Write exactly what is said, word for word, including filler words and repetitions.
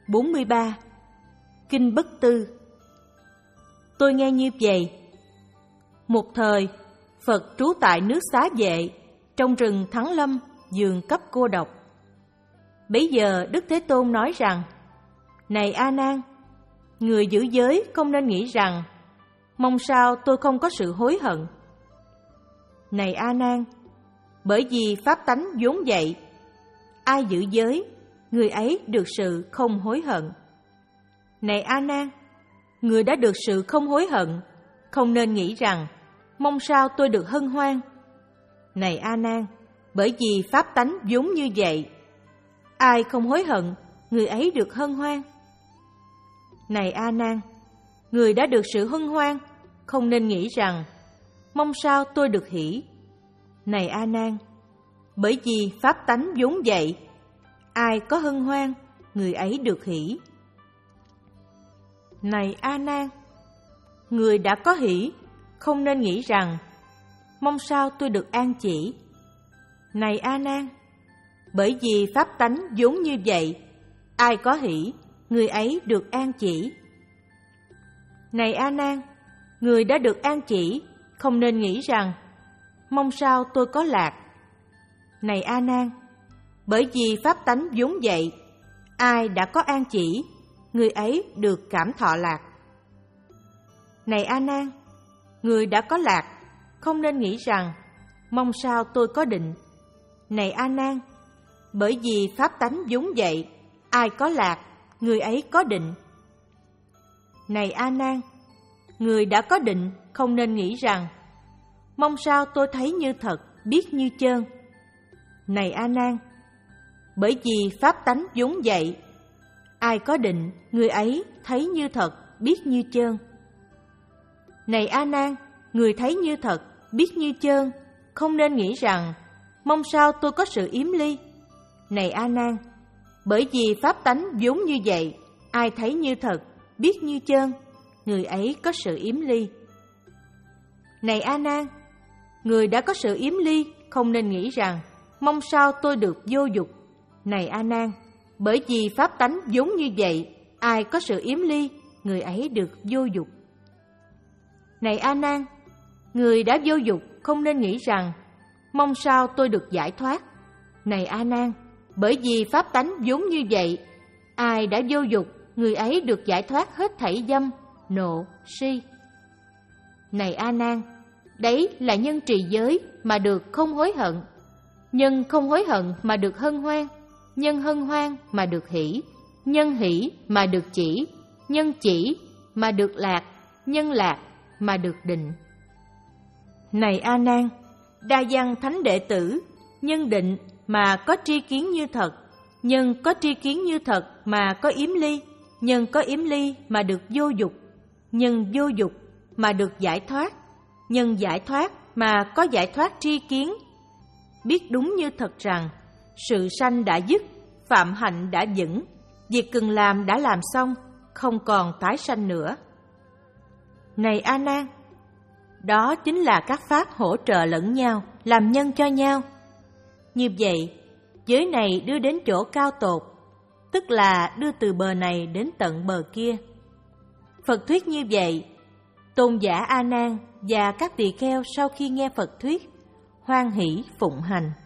bốn mươi ba. Kinh Bất Tư. Tôi nghe như vậy. Một thời, Phật trú tại nước Xá Vệ, trong rừng Thắng Lâm, giường cấp cô độc. Bấy giờ Đức Thế Tôn nói rằng: Này A Nan, người giữ giới không nên nghĩ rằng mong sao tôi không có sự hối hận. Này A Nan, bởi vì pháp tánh vốn vậy, ai giữ giới, người ấy được sự không hối hận. Này A Nan, người đã được sự không hối hận, không nên nghĩ rằng mong sao tôi được hân hoan. Này A Nan, bởi vì pháp tánh vốn như vậy, ai không hối hận, người ấy được hân hoan. Này A Nan, người đã được sự hân hoan, không nên nghĩ rằng mong sao tôi được hỷ. Này A Nan, bởi vì pháp tánh vốn vậy, ai có hân hoan, người ấy được hỷ. Này A Nan, người đã có hỷ, không nên nghĩ rằng mong sao tôi được an chỉ. Này A Nan, bởi vì pháp tánh vốn như vậy, ai có hỷ, người ấy được an chỉ. Này A Nan, người đã được an chỉ, không nên nghĩ rằng mong sao tôi có lạc. Này A Nan, bởi vì pháp tánh vốn vậy, ai đã có an chỉ, người ấy được cảm thọ lạc. Này A Nan, người đã có lạc, không nên nghĩ rằng mong sao tôi có định. Này A Nan, bởi vì pháp tánh vốn vậy, ai có lạc, người ấy có định. Này A Nan, người đã có định, không nên nghĩ rằng mong sao tôi thấy như thật, biết như chơn. Này A Nan, bởi vì pháp tánh vốn vậy, ai có định, người ấy thấy như thật, biết như chơn. Này A Nan, người thấy như thật, biết như chơn, không nên nghĩ rằng mong sao tôi có sự yếm ly. Này A Nan, bởi vì pháp tánh vốn như vậy, ai thấy như thật, biết như chơn, người ấy có sự yếm ly. Này A Nan, người đã có sự yếm ly, không nên nghĩ rằng mong sao tôi được vô dục. Này A Nan, bởi vì pháp tánh vốn như vậy, ai có sự yếm ly, người ấy được vô dục. Này A Nan, người đã vô dục, không nên nghĩ rằng mong sao tôi được giải thoát. Này A Nan, bởi vì pháp tánh vốn như vậy, ai đã vô dục, người ấy được giải thoát hết thảy dâm, nộ, si. Này A Nan, đấy là nhân trì giới mà được không hối hận, nhân không hối hận mà được hân hoan, nhân hân hoan mà được hỷ, nhân hỷ mà được chỉ, nhân chỉ mà được lạc, nhân lạc mà được định. Này A Nan, đa văn thánh đệ tử, nhân định mà có tri kiến như thật, nhân có tri kiến như thật mà có yếm ly, nhân có yếm ly mà được vô dục, nhân vô dục mà được giải thoát, nhân giải thoát mà có giải thoát tri kiến. Biết đúng như thật rằng sự sanh đã dứt, phạm hạnh đã vững, việc cần làm đã làm xong, không còn tái sanh nữa. Này A Nan, đó chính là các pháp hỗ trợ lẫn nhau, làm nhân cho nhau. Như vậy, giới này đưa đến chỗ cao tột, tức là đưa từ bờ này đến tận bờ kia. Phật thuyết như vậy, tôn giả A Nan và các tỳ kheo sau khi nghe Phật thuyết, hoan hỷ phụng hành.